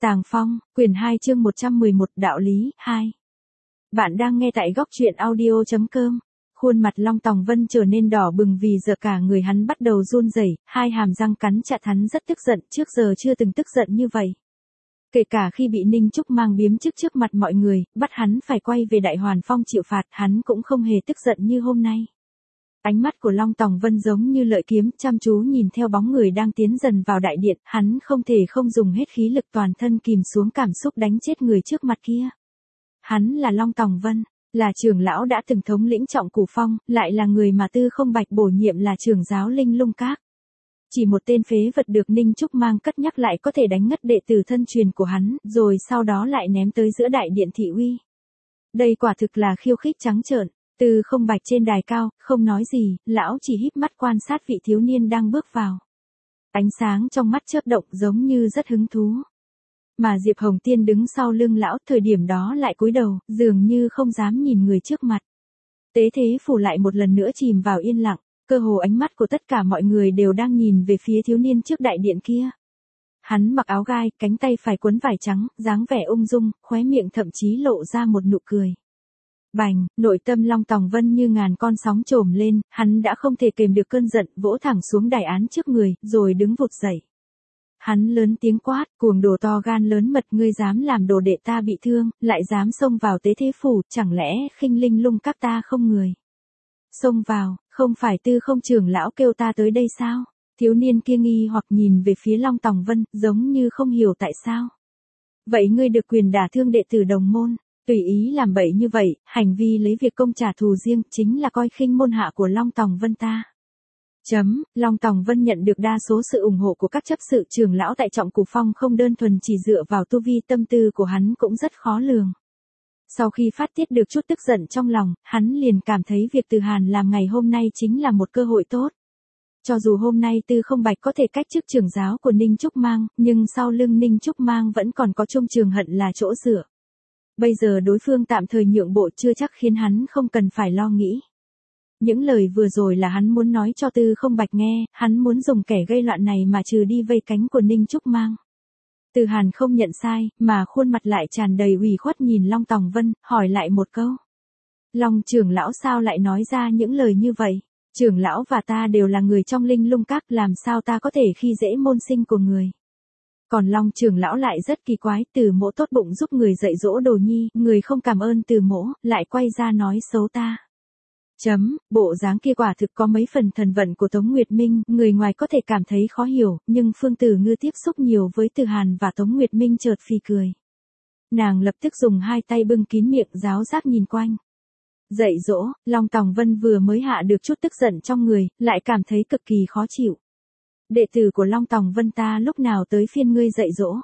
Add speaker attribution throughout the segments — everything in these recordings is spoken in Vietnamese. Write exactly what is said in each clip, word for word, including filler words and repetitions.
Speaker 1: Tàng Phong, quyển hai chương một trăm mười một đạo lý, hai. Bạn đang nghe tại góc truyện audio chấm com. Khuôn mặt Long Tòng Vân trở nên đỏ bừng vì giờ cả người hắn bắt đầu run rẩy, hai hàm răng cắn chặt, hắn rất tức giận, trước giờ chưa từng tức giận như vậy. Kể cả khi bị Ninh Trúc mang biếm chức trước mặt mọi người, bắt hắn phải quay về Đại Hoàn Phong chịu phạt, hắn cũng không hề tức giận như hôm nay. Ánh mắt của Long Tòng Vân giống như lợi kiếm, chăm chú nhìn theo bóng người đang tiến dần vào đại điện, hắn không thể không dùng hết khí lực toàn thân kìm xuống cảm xúc đánh chết người trước mặt kia. Hắn là Long Tòng Vân, là trưởng lão đã từng thống lĩnh Trọng Cửu Phong, lại là người mà Tư Không Bạch bổ nhiệm là trưởng giáo Linh Lung Các. Chỉ một tên phế vật được Ninh Trúc mang cất nhắc lại có thể đánh ngất đệ tử thân truyền của hắn, rồi sau đó lại ném tới giữa đại điện thị uy. Đây quả thực là khiêu khích trắng trợn. Tư Không Bạch trên đài cao, không nói gì, lão chỉ híp mắt quan sát vị thiếu niên đang bước vào. Ánh sáng trong mắt chớp động giống như rất hứng thú. Mà Diệp Hồng Tiên đứng sau lưng lão, thời điểm đó lại cúi đầu, dường như không dám nhìn người trước mặt. Tế thế phủ lại một lần nữa chìm vào yên lặng, cơ hồ ánh mắt của tất cả mọi người đều đang nhìn về phía thiếu niên trước đại điện kia. Hắn mặc áo gai, cánh tay phải quấn vải trắng, dáng vẻ ung dung, khóe miệng thậm chí lộ ra một nụ cười. Bành, nội tâm Long Tòng Vân như ngàn con sóng trồm lên, hắn đã không thể kềm được cơn giận, vỗ thẳng xuống đài án trước người, rồi đứng vụt dậy. Hắn lớn tiếng quát, cuồng đồ to gan lớn mật, ngươi dám làm đồ đệ ta bị thương, lại dám xông vào tế thế phủ, chẳng lẽ khinh Linh Lung Các ta không người. Xông vào, không phải Tư Không trưởng lão kêu ta tới đây sao? Thiếu niên kia nghi hoặc nhìn về phía Long Tòng Vân, giống như không hiểu tại sao. Vậy ngươi được quyền đả thương đệ tử đồng môn. Tùy ý làm bậy như vậy, hành vi lấy việc công trả thù riêng, chính là coi khinh môn hạ của Long Tòng Vân ta. Chấm, Long Tòng Vân nhận được đa số sự ủng hộ của các chấp sự trưởng lão tại Trọng Cửu Phong, không đơn thuần chỉ dựa vào tu vi, tâm tư của hắn cũng rất khó lường. Sau khi phát tiết được chút tức giận trong lòng, hắn liền cảm thấy việc Từ Hàn làm ngày hôm nay chính là một cơ hội tốt. Cho dù hôm nay Tư Không Bạch có thể cách chức trưởng giáo của Ninh Trúc Mang, nhưng sau lưng Ninh Trúc Mang vẫn còn có Trung Trường Hận là chỗ dựa. Bây giờ đối phương tạm thời nhượng bộ chưa chắc khiến hắn không cần phải lo nghĩ. Những lời vừa rồi là hắn muốn nói cho Tư Không Bạch nghe, hắn muốn dùng kẻ gây loạn này mà trừ đi vây cánh của Ninh Trúc Mang. Từ Hàn không nhận sai, mà khuôn mặt lại tràn đầy ủy khuất nhìn Long Tòng Vân, hỏi lại một câu. Long trưởng lão sao lại nói ra những lời như vậy? Trưởng lão và ta đều là người trong Linh Lung Các, làm sao ta có thể khi dễ môn sinh của người? Còn Long trưởng lão lại rất kỳ quái, Từ Mỗ tốt bụng giúp người dạy dỗ đồ nhi, người không cảm ơn Từ Mỗ, lại quay ra nói xấu ta. Chấm, bộ dáng kia quả thực có mấy phần thần vận của Tống Nguyệt Minh, người ngoài có thể cảm thấy khó hiểu, nhưng Phương Tử Ngư tiếp xúc nhiều với Từ Hàn và Tống Nguyệt Minh chợt phì cười. Nàng lập tức dùng hai tay bưng kín miệng, giáo giác nhìn quanh. Dạy dỗ, Long Tòng Vân vừa mới hạ được chút tức giận trong người, lại cảm thấy cực kỳ khó chịu. Đệ tử của Long Tòng Vân ta lúc nào tới phiên ngươi dạy dỗ?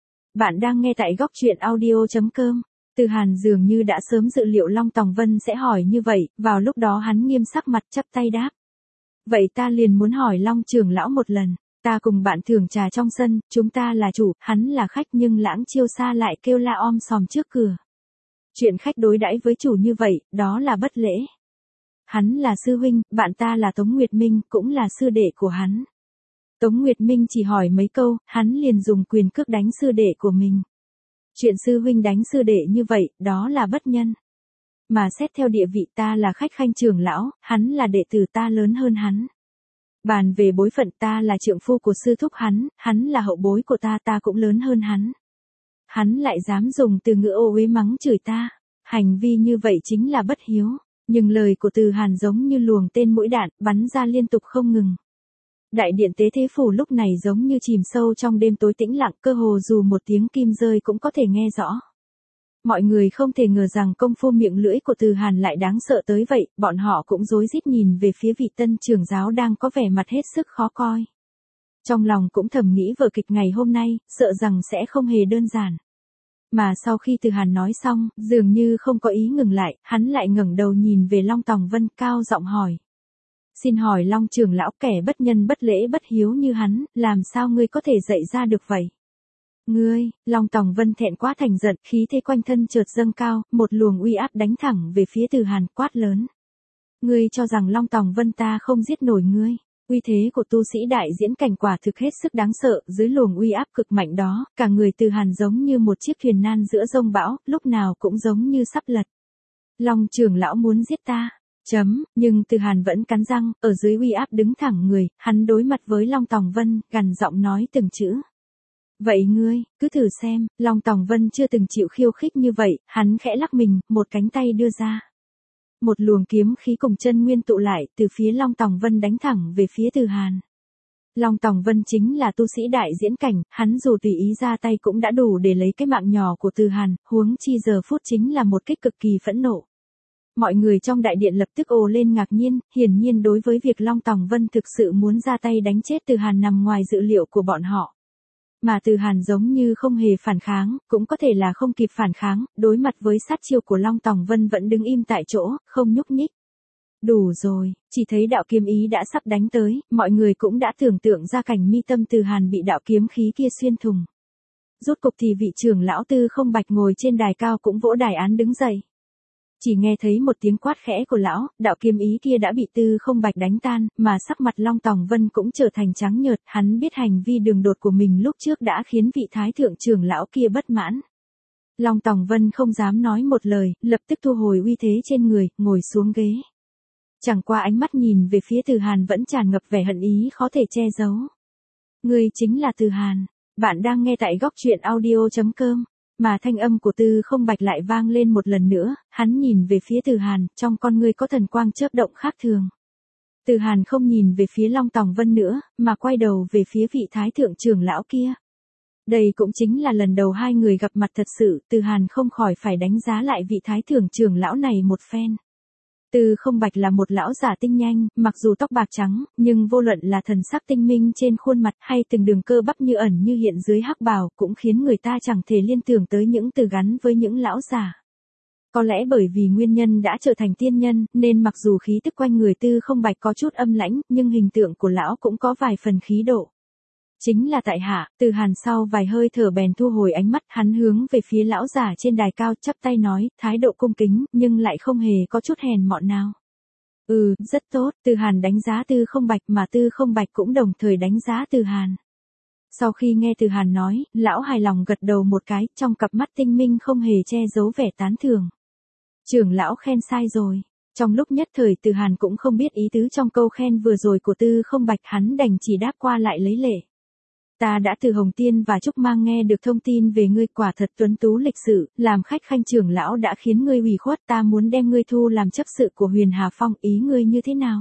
Speaker 1: Bạn đang nghe tại góc truyện audio chấm com. Từ Hàn dường như đã sớm dự liệu Long Tòng Vân sẽ hỏi như vậy, vào lúc đó hắn nghiêm sắc mặt chắp tay đáp. Vậy ta liền muốn hỏi Long trưởng lão một lần, ta cùng bạn thưởng trà trong sân, chúng ta là chủ, hắn là khách, nhưng Lãng Chiêu Sa lại kêu la om sòm trước cửa. Chuyện khách đối đãi với chủ như vậy, đó là bất lễ. Hắn là sư huynh, bạn ta là Tống Nguyệt Minh, cũng là sư đệ của hắn. Tống Nguyệt Minh chỉ hỏi mấy câu, hắn liền dùng quyền cước đánh sư đệ của mình. Chuyện sư huynh đánh sư đệ như vậy, đó là bất nhân. Mà xét theo địa vị, ta là khách khanh trưởng lão, hắn là đệ tử, ta lớn hơn hắn. Bàn về bối phận, ta là trượng phu của sư thúc hắn, hắn là hậu bối của ta, ta cũng lớn hơn hắn. Hắn lại dám dùng từ ngữ ô uế mắng chửi ta, hành vi như vậy chính là bất hiếu. Nhưng lời của Từ Hàn giống như luồng tên mũi đạn, bắn ra liên tục không ngừng. Đại điện tế thế phủ lúc này giống như chìm sâu trong đêm tối tĩnh lặng, cơ hồ dù một tiếng kim rơi cũng có thể nghe rõ. Mọi người không thể ngờ rằng công phu miệng lưỡi của Từ Hàn lại đáng sợ tới vậy, bọn họ cũng rối rít nhìn về phía vị tân trưởng giáo đang có vẻ mặt hết sức khó coi. Trong lòng cũng thầm nghĩ vở kịch ngày hôm nay, sợ rằng sẽ không hề đơn giản. Mà sau khi Từ Hàn nói xong, dường như không có ý ngừng lại, hắn lại ngẩng đầu nhìn về Long Tòng Vân, cao giọng hỏi. Xin hỏi Long trưởng lão, kẻ bất nhân bất lễ bất hiếu như hắn, làm sao ngươi có thể dạy ra được vậy? Ngươi, Long Tòng Vân thẹn quá thành giận, khí thế quanh thân chợt dâng cao, một luồng uy áp đánh thẳng về phía Từ Hàn, quát lớn. Ngươi cho rằng Long Tòng Vân ta không giết nổi ngươi? Uy thế của tu sĩ đại diễn cảnh quả thực hết sức đáng sợ, dưới luồng uy áp cực mạnh đó, cả người Từ Hàn giống như một chiếc thuyền nan giữa dông bão, lúc nào cũng giống như sắp lật. Long trưởng lão muốn giết ta. Chấm, nhưng Từ Hàn vẫn cắn răng, ở dưới uy áp đứng thẳng người, hắn đối mặt với Long Tòng Vân, gằn giọng nói từng chữ. Vậy ngươi, cứ thử xem, Long Tòng Vân chưa từng chịu khiêu khích như vậy, hắn khẽ lắc mình, một cánh tay đưa ra. Một luồng kiếm khí cùng chân nguyên tụ lại, từ phía Long Tòng Vân đánh thẳng về phía Từ Hàn. Long Tòng Vân chính là tu sĩ đại diễn cảnh, hắn dù tùy ý ra tay cũng đã đủ để lấy cái mạng nhỏ của Từ Hàn, huống chi giờ phút chính là một kích cực kỳ phẫn nộ. Mọi người trong đại điện lập tức ồ lên ngạc nhiên, hiển nhiên đối với việc Long Tòng Vân thực sự muốn ra tay đánh chết Từ Hàn nằm ngoài dự liệu của bọn họ. Mà Từ Hàn giống như không hề phản kháng, cũng có thể là không kịp phản kháng, đối mặt với sát chiêu của Long Tòng Vân vẫn đứng im tại chỗ, không nhúc nhích. Đủ rồi, chỉ thấy đạo kiếm ý đã sắp đánh tới, mọi người cũng đã tưởng tượng ra cảnh mi tâm Từ Hàn bị đạo kiếm khí kia xuyên thủng. Rốt cục thì vị trưởng lão Tư Không Bạch ngồi trên đài cao cũng vỗ đài án đứng dậy. Chỉ nghe thấy một tiếng quát khẽ của lão, đạo kiếm ý kia đã bị Tư Không Bạch đánh tan, mà sắc mặt Long Tòng Vân cũng trở thành trắng nhợt, hắn biết hành vi đường đột của mình lúc trước đã khiến vị thái thượng trưởng lão kia bất mãn. Long Tòng Vân không dám nói một lời, lập tức thu hồi uy thế trên người, ngồi xuống ghế. Chẳng qua ánh mắt nhìn về phía Từ Hàn vẫn tràn ngập vẻ hận ý khó thể che giấu. Ngươi chính là Từ Hàn, bạn đang nghe tại góc truyện audio chấm com. Mà thanh âm của Tư Không Bạch lại vang lên một lần nữa, hắn nhìn về phía Từ Hàn, trong con ngươi có thần quang chớp động khác thường. Từ Hàn không nhìn về phía Long Tòng Vân nữa, mà quay đầu về phía vị thái thượng trưởng lão kia. Đây cũng chính là lần đầu hai người gặp mặt thật sự, Từ Hàn không khỏi phải đánh giá lại vị thái thượng trưởng lão này một phen. Tư Không Bạch là một lão giả tinh nhanh, mặc dù tóc bạc trắng, nhưng vô luận là thần sắc tinh minh trên khuôn mặt hay từng đường cơ bắp như ẩn như hiện dưới hắc bào cũng khiến người ta chẳng thể liên tưởng tới những từ gắn với những lão giả. Có lẽ bởi vì nguyên nhân đã trở thành tiên nhân, nên mặc dù khí tức quanh người Tư Không Bạch có chút âm lãnh, nhưng hình tượng của lão cũng có vài phần khí độ. Chính là tại hạ, Từ Hàn sau vài hơi thở bèn thu hồi ánh mắt, hắn hướng về phía lão giả trên đài cao chắp tay nói, thái độ cung kính, nhưng lại không hề có chút hèn mọn nào. Ừ, rất tốt, Từ Hàn đánh giá Tư Không Bạch mà Tư Không Bạch cũng đồng thời đánh giá Từ Hàn. Sau khi nghe Từ Hàn nói, lão hài lòng gật đầu một cái, trong cặp mắt tinh minh không hề che giấu vẻ tán thưởng. Trưởng lão khen sai rồi. Trong lúc nhất thời Từ Hàn cũng không biết ý tứ trong câu khen vừa rồi của Tư Không Bạch, hắn đành chỉ đáp qua lại lấy lệ. Ta đã từ Hồng Tiên và Trúc Mang nghe được thông tin về ngươi, quả thật tuấn tú lịch sự, làm khách khanh trưởng lão đã khiến ngươi ủy khuất, ta muốn đem ngươi thu làm chấp sự của Huyền Hà Phong, ý ngươi như thế nào?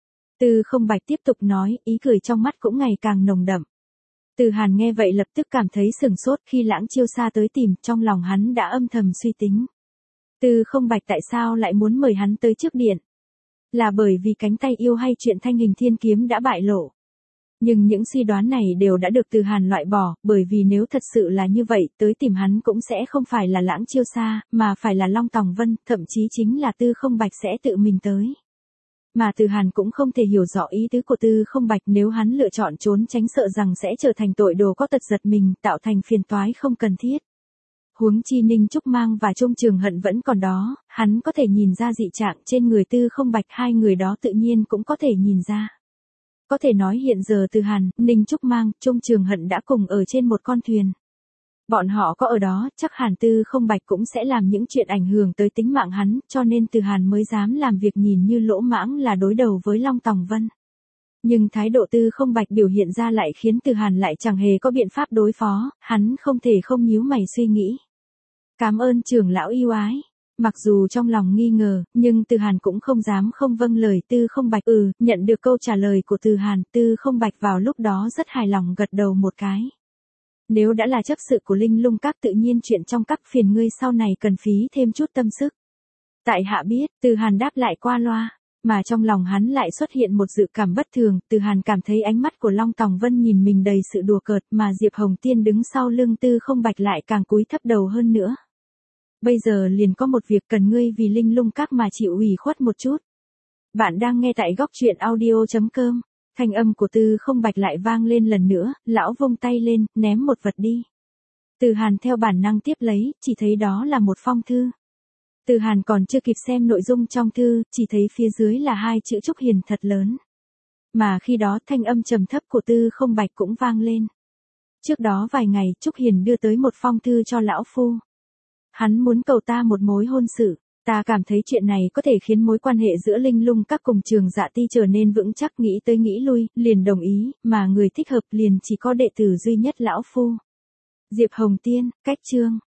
Speaker 1: Tư Không Bạch tiếp tục nói, ý cười trong mắt cũng ngày càng nồng đậm. Từ Hàn nghe vậy lập tức cảm thấy sừng sốt, khi Lãng Chiêu Sa tới tìm, trong lòng hắn đã âm thầm suy tính. Tư Không Bạch tại sao lại muốn mời hắn tới trước điện? Là bởi vì cánh tay yêu hay chuyện Thanh Hình Thiên Kiếm đã bại lộ? Nhưng những suy đoán này đều đã được Từ Hàn loại bỏ, bởi vì nếu thật sự là như vậy, tới tìm hắn cũng sẽ không phải là Lãng Chiêu Sa, mà phải là Long Tòng Vân, thậm chí chính là Tư Không Bạch sẽ tự mình tới. Mà Từ Hàn cũng không thể hiểu rõ ý tứ của Tư Không Bạch, nếu hắn lựa chọn trốn tránh sợ rằng sẽ trở thành tội đồ có tật giật mình, tạo thành phiền toái không cần thiết. Huống chi Ninh Trúc Mang và Trung Trường Hận vẫn còn đó, hắn có thể nhìn ra dị trạng trên người Tư Không Bạch, hai người đó tự nhiên cũng có thể nhìn ra. Có thể nói hiện giờ Từ Hàn, Ninh Trúc Mang, Trung Trường Hận đã cùng ở trên một con thuyền. Bọn họ có ở đó, chắc hẳn Tư Không Bạch cũng sẽ làm những chuyện ảnh hưởng tới tính mạng hắn, cho nên Từ Hàn mới dám làm việc nhìn như lỗ mãng là đối đầu với Long Tòng Vân. Nhưng thái độ Tư Không Bạch biểu hiện ra lại khiến Từ Hàn lại chẳng hề có biện pháp đối phó, hắn không thể không nhíu mày suy nghĩ. Cảm ơn trưởng lão yêu ái. Mặc dù trong lòng nghi ngờ, nhưng Từ Hàn cũng không dám không vâng lời Tư Không Bạch. Ừ, nhận được câu trả lời của Từ Hàn, Tư Không Bạch vào lúc đó rất hài lòng gật đầu một cái. Nếu đã là chấp sự của Linh Lung Các, tự nhiên chuyện trong các phiền ngươi sau này cần phí thêm chút tâm sức. Tại hạ biết, Từ Hàn đáp lại qua loa, mà trong lòng hắn lại xuất hiện một dự cảm bất thường. Từ Hàn cảm thấy ánh mắt của Long Tòng Vân nhìn mình đầy sự đùa cợt, mà Diệp Hồng Tiên đứng sau lưng Tư Không Bạch lại càng cúi thấp đầu hơn nữa. Bây giờ liền có một việc cần ngươi vì Linh Lung Các mà chịu ủy khuất một chút. Bạn đang nghe tại góc truyện audio chấm com. Thanh âm của Tư Không Bạch lại vang lên lần nữa, lão vung tay lên, ném một vật đi. Từ Hàn theo bản năng tiếp lấy, chỉ thấy đó là một phong thư. Từ Hàn còn chưa kịp xem nội dung trong thư, chỉ thấy phía dưới là hai chữ Trúc Hiền thật lớn. mà khi đó thanh âm trầm thấp của Tư Không Bạch cũng vang lên. Trước đó vài ngày Trúc Hiền đưa tới một phong thư cho lão phu. Hắn muốn cầu ta một mối hôn sự, ta cảm thấy chuyện này có thể khiến mối quan hệ giữa Linh Lung các cùng Trường Dạ Ti trở nên vững chắc, nghĩ tới nghĩ lui, liền đồng ý, mà người thích hợp liền chỉ có đệ tử duy nhất lão phu. Diệp Hồng Tiên, cách chương.